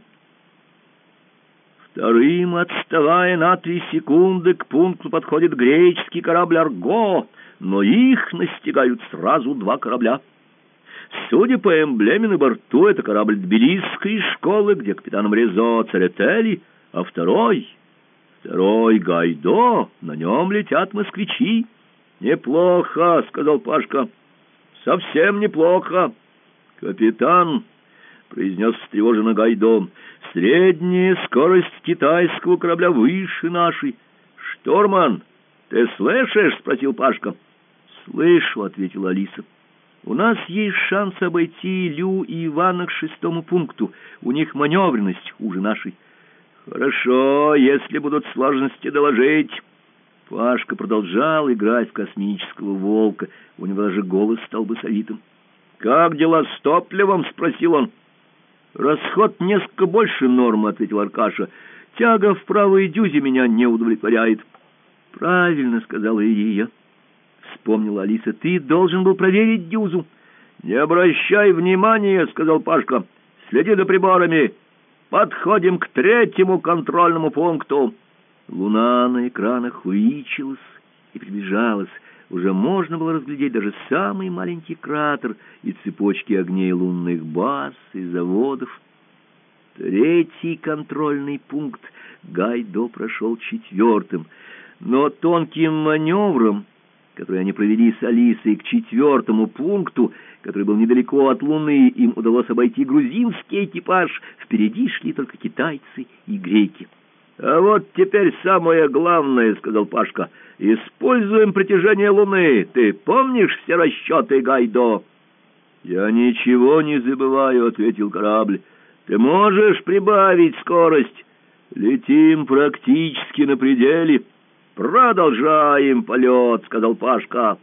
Вторым, отставая на три секунды, к пункту подходит греческий корабль «Арго», но их настигают сразу два корабля. Судя по эмблеме на борту, это корабль Тбилисской школы, где капитаном Резо Церетели, а второй... Второй Гайдо, на нем летят москвичи. «Неплохо», — сказал Пашка, — «совсем неплохо». «Капитан», — произнес встревоженно Гайдо, — «средняя скорость китайского корабля выше нашей». «Штурман, ты слышишь?» — спросил Пашка. «Слышу», — ответила Алиса. «У нас есть шанс обойти Лю и Ивана к шестому пункту. У них маневренность хуже нашей». «Хорошо, если будут сложности, доложить». Пашка продолжал играть в космического волка. У него даже голос стал басовитым. «Как дела с топливом?» — спросил он. «Расход несколько больше нормы», — ответил Аркаша. «Тяга в правой дюзе меня не удовлетворяет». «Правильно», — сказала Ирия. Вспомнила Алиса. «Ты должен был проверить дюзу». «Не обращай внимания», — сказал Пашка. «Следи за приборами. Подходим к третьему контрольному пункту». Луна на экранах увеличилась и приближалась. Уже можно было разглядеть даже самый маленький кратер и цепочки огней лунных баз и заводов. Третий контрольный пункт Гайдо прошел четвертым, но тонким маневром, который они провели с Алисой к четвертому пункту, который был недалеко от Луны, им удалось обойти грузинский экипаж. Впереди шли только китайцы и греки. «А вот теперь самое главное, — сказал Пашка, — используем притяжение Луны. Ты помнишь все расчеты, Гайдо?» «Я ничего не забываю, — ответил корабль. Ты можешь прибавить скорость?» «Летим практически на пределе». «Продолжаем полет, — сказал Пашка».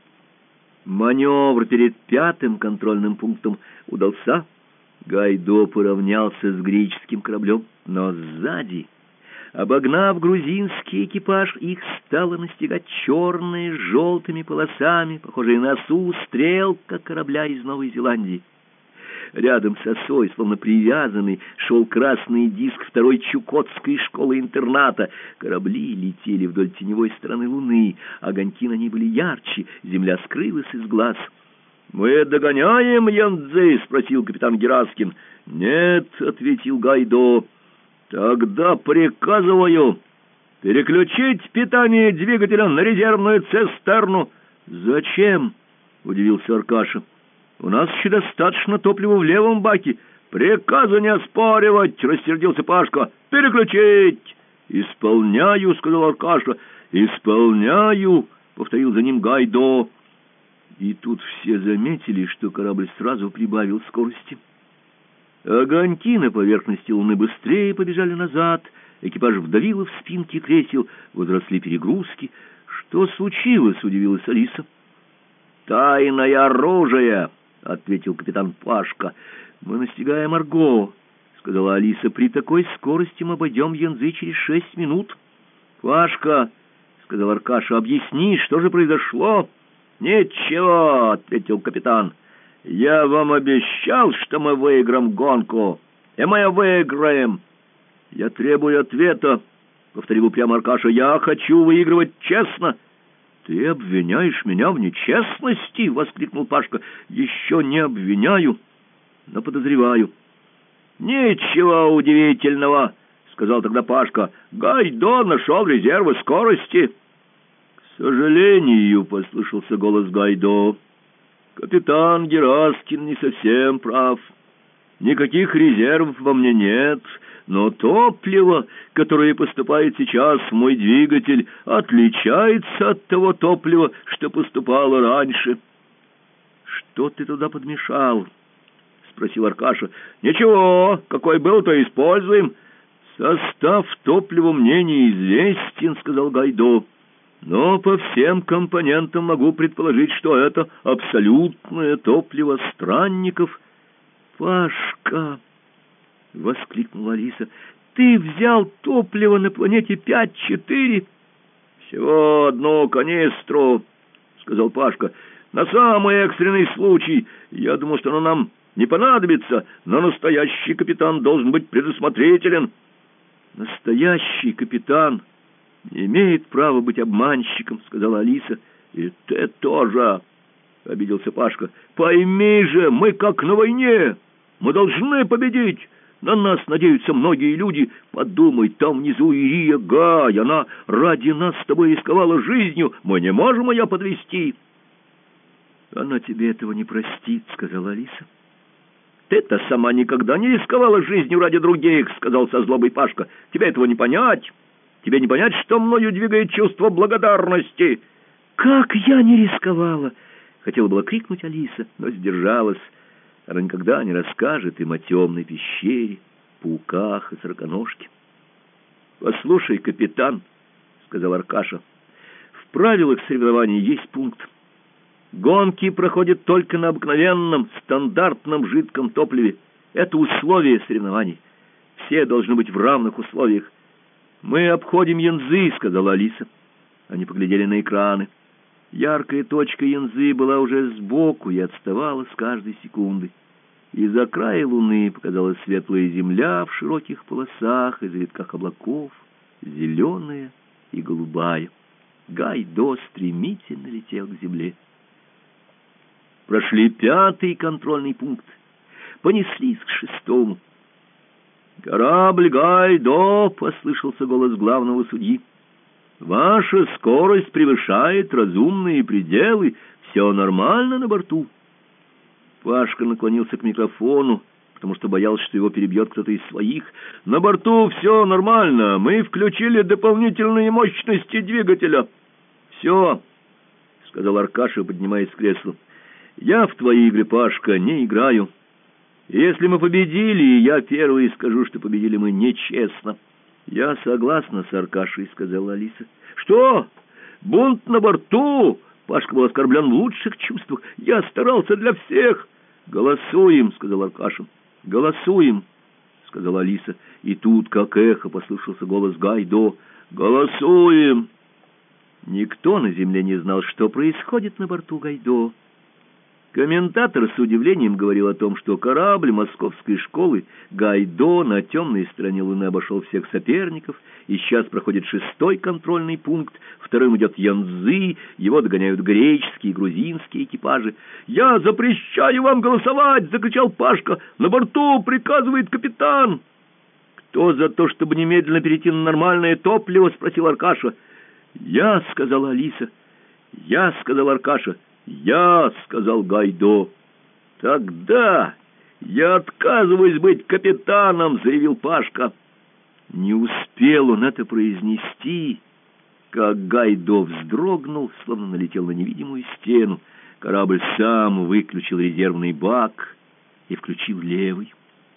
Маневр перед пятым контрольным пунктом удался. Гайдо поравнялся с греческим кораблем, но сзади, обогнав грузинский экипаж, их стала настигать черные с желтыми полосами, похожие на осу, стрелка корабля из Новой Зеландии. Рядом с осой, словно привязанный, шел красный диск второй Чукотской школы-интерната. Корабли летели вдоль теневой стороны Луны, огоньки на ней были ярче, земля скрылась из глаз. «Мы догоняем Янцзы?» — спросил капитан Гераскин. «Нет», — ответил Гайдо. «Тогда приказываю переключить питание двигателя на резервную цистерну». «Зачем?» — удивился Аркаша. «У нас еще достаточно топлива в левом баке». «Приказа не оспоривать!» — рассердился Пашка. «Переключить!» «Исполняю!» — сказал Аркаша. «Исполняю!» — повторил за ним Гайдо. И тут все заметили, что корабль сразу прибавил скорости. Огоньки на поверхности Луны быстрее побежали назад. Экипаж вдавило в спинки кресел, возросли перегрузки. «Что случилось?» — удивилась Алиса. «Тайное оружие!» — ответил капитан Пашка. «Мы настигаем Арго», — сказала Алиса. «При такой скорости мы обойдем Янцзы через шесть минут». «Пашка», — сказал Аркаша, — «объясни, что же произошло?» «Ничего», — ответил капитан. «Я вам обещал, что мы выиграем гонку, и мы выиграем». «Я требую ответа», — повторил упрямо Аркаша. «Я хочу выигрывать честно». «Ты обвиняешь меня в нечестности?» — воскликнул Пашка. «Еще не обвиняю, но подозреваю». «Ничего удивительного», — сказал тогда Пашка. «Гайдо нашел резервы скорости». сожалению, — послышался голос Гайдо, — капитан Гераскин не совсем прав. Никаких резервов во мне нет, но топливо, которое поступает сейчас в мой двигатель, отличается от того топлива, что поступало раньше. — Что ты туда подмешал? — спросил Аркаша. — Ничего, какой был, то используем. — Состав топлива мне неизвестен, — сказал Гайдо. — Но по всем компонентам могу предположить, что это абсолютное топливо странников. — Пашка! — воскликнула Алиса. — Ты взял топливо на планете пять четыре? — Всего одну канистру, — сказал Пашка. — На самый экстренный случай. Я думал, что оно нам не понадобится, но настоящий капитан должен быть предусмотрителен. — Настоящий капитан не имеет права быть обманщиком, — сказала Алиса. — И ты тоже, — обиделся Пашка. — Пойми же, мы как на войне. Мы должны победить. На нас надеются многие люди. Подумай, там внизу Ирия Гай. Она ради нас с тобой рисковала жизнью. Мы не можем ее подвести. — Она тебе этого не простит, — сказала Алиса. — Ты-то сама никогда не рисковала жизнью ради других, — сказал со злобой Пашка. — Тебе этого не понять. Тебе не понять, что мною двигает чувство благодарности. — Как я не рисковала! — хотела было крикнуть Алиса, но сдержалась. Она никогда не расскажет им о темной пещере, пауках и сороконожке. — Послушай, капитан, — сказал Аркаша, — в правилах соревнований есть пункт. Гонки проходят только на обыкновенном, стандартном жидком топливе. Это условие соревнований. Все должны быть в равных условиях. — Мы обходим Янзы, — сказала Алиса. Они поглядели на экраны. Яркая точка Янзы была уже сбоку и отставала с каждой секундой. Из-за края луны показалась светлая земля в широких полосах и завитках облаков, зеленая и голубая. Гайдо стремительно летел к земле. Прошли пятый контрольный пункт, понеслись к шестому. «Корабль Гайдо!» — послышался голос главного судьи. «Ваша скорость превышает разумные пределы. Все нормально на борту?» Пашка наклонился к микрофону, потому что боялся, что его перебьет кто-то из своих. «На борту все нормально. Мы включили дополнительные мощности двигателя». «Все», — сказал Аркаша, поднимаясь с кресла. «Я в твои игры, Пашка, не играю. Если мы победили, я первый скажу, что победили мы нечестно». «Я согласна с Аркашей», — сказала Алиса. «Что? Бунт на борту?» Пашка был оскорблен в лучших чувствах. «Я старался для всех». «Голосуем», — сказал Аркаша. «Голосуем», — сказала Алиса. И тут, как эхо, послышался голос Гайдо. «Голосуем». Никто на земле не знал, что происходит на борту Гайдо. Комментатор с удивлением говорил о том, что корабль московской школы Гайдо на темной стороне Луны обошел всех соперников, и сейчас проходит шестой контрольный пункт, вторым идет Янзы, его догоняют греческие и грузинские экипажи. «Я запрещаю вам голосовать!» — закричал Пашка. «На борту приказывает капитан!» «Кто за то, чтобы немедленно перейти на нормальное топливо?» — спросил Аркаша. «Я», — сказала Алиса. «Я», — сказал Аркаша. «Я», — сказал Гайдо. «Тогда я отказываюсь быть капитаном», — заявил Пашка. Не успел он это произнести, как Гайдо вздрогнул, словно налетел на невидимую стену. Корабль сам выключил резервный бак и включил левый.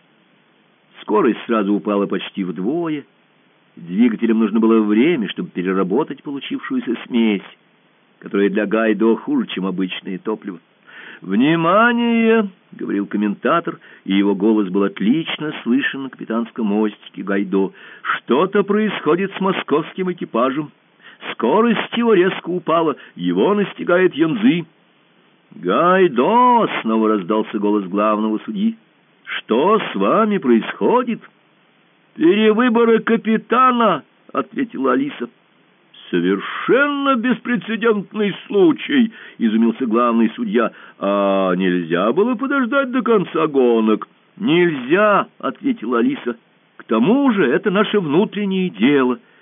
Скорость сразу упала почти вдвое. Двигателям нужно было время, чтобы переработать получившуюся смесь, которое для Гайдо хуже, чем обычное топливо. «Внимание!» — говорил комментатор, и его голос был отлично слышен на капитанском мостике Гайдо. «Что-то происходит с московским экипажем. Скорость его резко упала, его настигает Янзы». «Гайдо!» — снова раздался голос главного судьи. «Что с вами происходит?» «Перевыборы капитана!» — ответила Алиса. «Совершенно беспрецедентный случай», — изумился главный судья. «А нельзя было подождать до конца гонок?» «Нельзя», — ответила Алиса. «К тому же это наше внутреннее дело».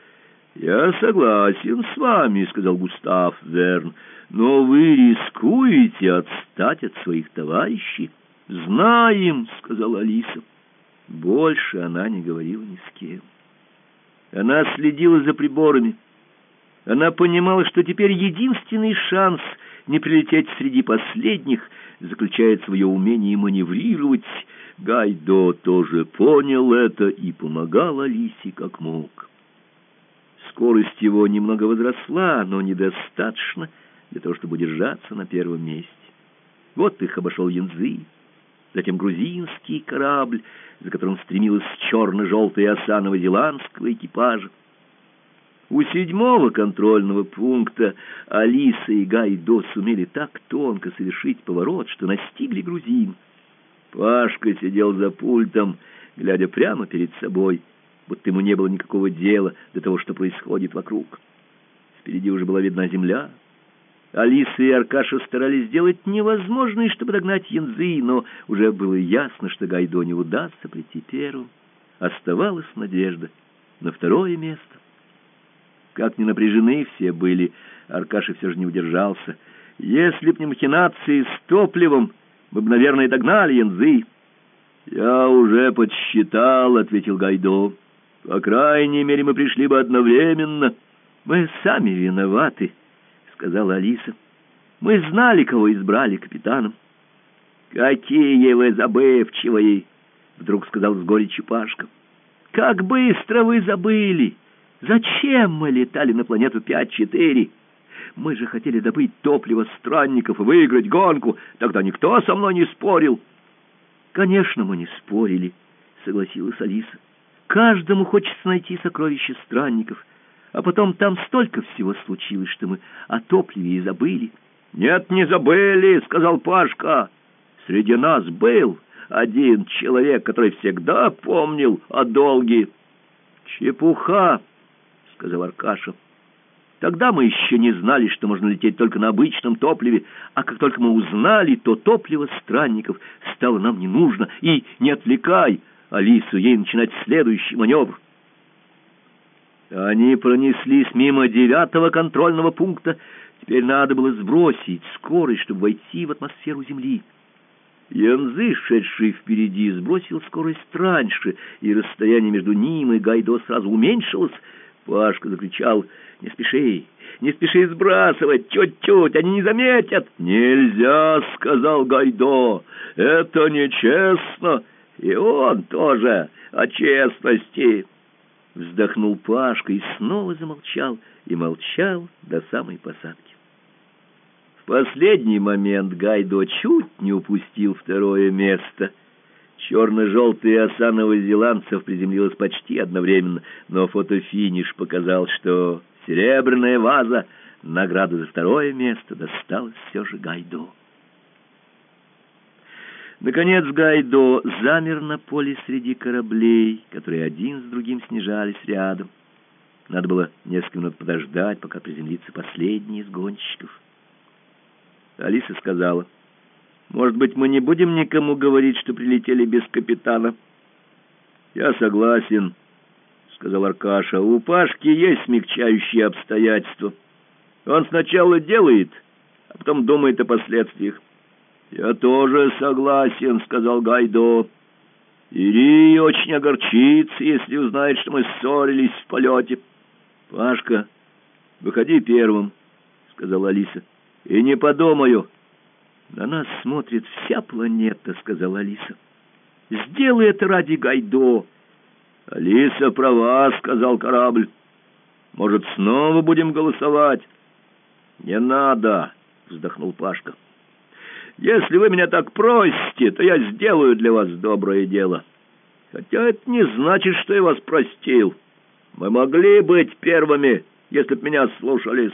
«Я согласен с вами», — сказал Густав Верн, — «но вы рискуете отстать от своих товарищей». «Знаем», — сказала Алиса. Больше она не говорила ни с кем. Она следила за приборами. Она понимала, что теперь единственный шанс не прилететь среди последних заключает в ее умении маневрировать. Гайдо тоже понял это и помогал Алисе как мог. Скорость его немного возросла, но недостаточно для того, чтобы удержаться на первом месте. Вот их обошел Янзы, затем грузинский корабль, за которым стремилась черно-желтая оса новозеландского экипажа. У седьмого контрольного пункта Алиса и Гайдо сумели так тонко совершить поворот, что настигли грузин. Пашка сидел за пультом, глядя прямо перед собой, будто ему не было никакого дела до того, что происходит вокруг. Впереди уже была видна земля. Алиса и Аркаша старались сделать невозможное, чтобы догнать Янзы, но уже было ясно, что Гайдо не удастся прийти первым. Оставалась надежда на второе место. Как ни напряжены все были, Аркаша все же не удержался. «Если б не махинации с топливом, мы бы, наверное, догнали Янзы». «Я уже подсчитал», — ответил Гайдо. «По крайней мере, мы пришли бы одновременно». «Мы сами виноваты», — сказала Алиса. «Мы знали, кого избрали капитаном». «Какие вы забывчивые!» — вдруг сказал с горечью Пашка. «Как быстро вы забыли! Зачем мы летали на планету пять четыре? Мы же хотели добыть топливо странников и выиграть гонку. Тогда никто со мной не спорил». «Конечно, мы не спорили», — согласилась Алиса. «Каждому хочется найти сокровища странников, а потом там столько всего случилось, что мы о топливе и забыли». «Нет, не забыли», — сказал Пашка. «Среди нас был один человек, который всегда помнил о долге». «Чепуха», — сказал Аркаша. «Тогда мы еще не знали, что можно лететь только на обычном топливе, а как только мы узнали, то топливо странников стало нам не нужно. И не отвлекай Алису, ей начинать следующий маневр». Они пронеслись мимо девятого контрольного пункта. Теперь надо было сбросить скорость, чтобы войти в атмосферу Земли. Янзы, шедший впереди, сбросил скорость раньше, и расстояние между ним и Гайдо сразу уменьшилось. Пашка закричал: «Не спеши, не спеши сбрасывать, чуть-чуть, они не заметят». «Нельзя», — сказал Гайдо, — «это нечестно». «И он тоже о честности», — вздохнул Пашка и снова замолчал, и молчал до самой посадки. В последний момент Гайдо чуть не упустил второе место. Черно-желтая оса новозеландцев приземлилась почти одновременно, но фотофиниш показал, что серебряная ваза, награда за второе место, досталась все же Гайдо. Наконец Гайдо замер на поле среди кораблей, которые один с другим снижались рядом. Надо было несколько минут подождать, пока приземлится последний из гонщиков. Алиса сказала: «Может быть, мы не будем никому говорить, что прилетели без капитана?» «Я согласен», — сказал Аркаша. «У Пашки есть смягчающие обстоятельства. Он сначала делает, а потом думает о последствиях». «Я тоже согласен», — сказал Гайдо. «Ири очень огорчится, если узнает, что мы ссорились в полете». «Пашка, выходи первым», — сказала Алиса. «И не подумаю». «На нас смотрит вся планета», — сказала Алиса. «Сделай это ради Гайдо». «Алиса права», — сказал корабль. «Может, снова будем голосовать?» «Не надо», — вздохнул Пашка. «Если вы меня так просите, то я сделаю для вас доброе дело. Хотя это не значит, что я вас простил. Мы могли быть первыми, если б меня слушались».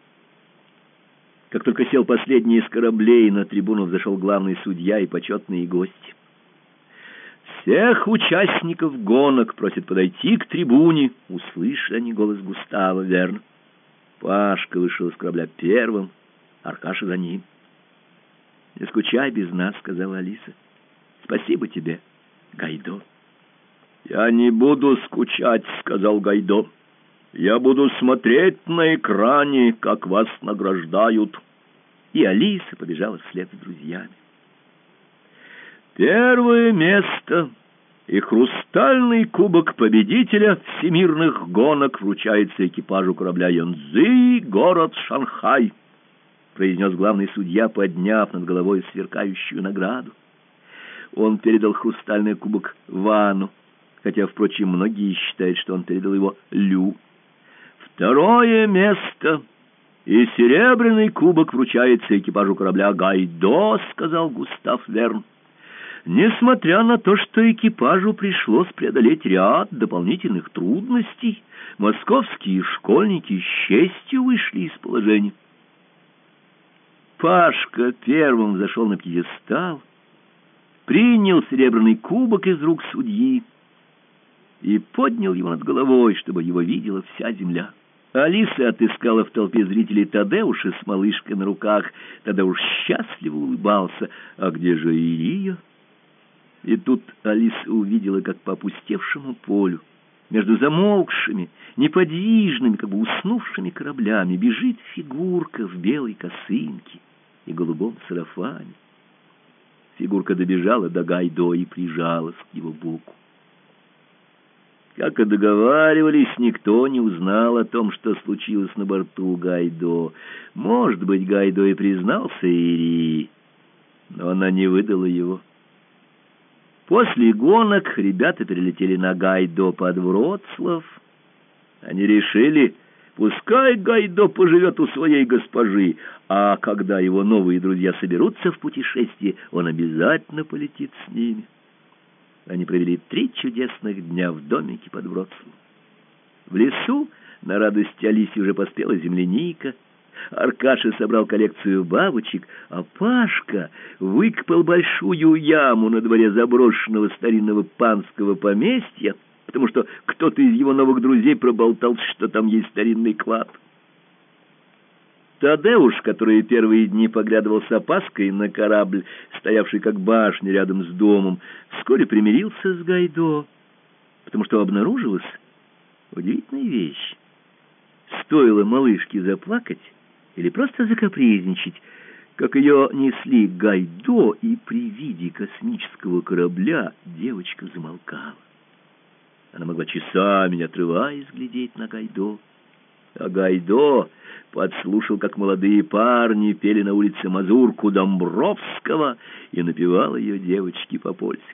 Как только сел последний из кораблей, на трибуну взошел главный судья и почетные гости. «Всех участников гонок просят подойти к трибуне», — услышали они голос Густава Верна. Пашка вышел из корабля первым, Аркаша за ним. «Не скучай без нас», — сказала Алиса. «Спасибо тебе, Гайдо». «Я не буду скучать», — сказал Гайдо. Я буду смотреть на экране, как вас награждают». И Алиса побежала вслед за друзьями. Первое место и хрустальный кубок победителя всемирных гонок вручается экипажу корабля Янцзы, город Шанхай, произнес главный судья, подняв над головой сверкающую награду. Он передал хрустальный кубок Вану, хотя, впрочем, многие считают, что он передал его Лю. Второе место и серебряный кубок вручается экипажу корабля Гайдо, сказал Густав Верн. Несмотря на то, что экипажу пришлось преодолеть ряд дополнительных трудностей, московские школьники с честью вышли из положения. Пашка первым зашел на пьедестал, принял серебряный кубок из рук судьи и поднял его над головой, чтобы его видела вся земля. Алиса отыскала в толпе зрителей Тадеуша с малышкой на руках. Тадеуш счастливо улыбался. А где же Ирия? И тут Алиса увидела, как по опустевшему полю, между замолкшими, неподвижными, как бы уснувшими кораблями, бежит фигурка в белой косынке и голубом сарафане. Фигурка добежала до Гайдо и прижалась к его боку. Как и договаривались, никто не узнал о том, что случилось на борту Гайдо. Может быть, Гайдо и признался Ирии, но она не выдала его. После гонок ребята перелетели на Гайдо под Вроцлав. Они решили, пускай Гайдо поживет у своей госпожи, а когда его новые друзья соберутся в путешествие, он обязательно полетит с ними. Они провели три чудесных дня в домике под Вроцлавом. В лесу на радость Алисе уже поспела земляника. Аркаша собрал коллекцию бабочек, а Пашка выкопал большую яму на дворе заброшенного старинного панского поместья, потому что кто-то из его новых друзей проболтал, что там есть старинный клад. Тадеуш, который первые дни поглядывал с опаской на корабль, стоявший как башня рядом с домом, вскоре примирился с Гайдо, потому что обнаружилась удивительная вещь. Стоило малышке заплакать или просто закапризничать, как ее несли к Гайдо, и при виде космического корабля девочка замолкала. Она могла часами, не отрываясь, глядеть на Гайдо. А Гайдо подслушал, как молодые парни пели на улице мазурку Домбровского, и напевал ее девочке по-польски.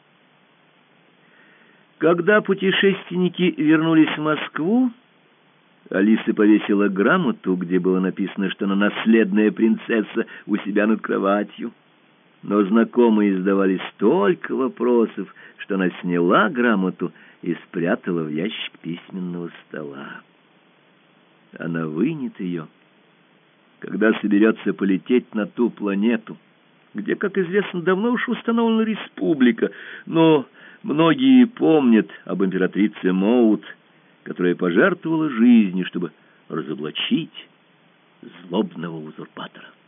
Когда путешественники вернулись в Москву, Алиса повесила грамоту, где было написано, что она наследная принцесса, у себя над кроватью. Но знакомые задавали столько вопросов, что она сняла грамоту и спрятала в ящик письменного стола. Она вынет ее, когда соберется полететь на ту планету, где, как известно, давно уж установлена республика, но многие помнят об императрице Моут, которая пожертвовала жизнью, чтобы разоблачить злобного узурпатора.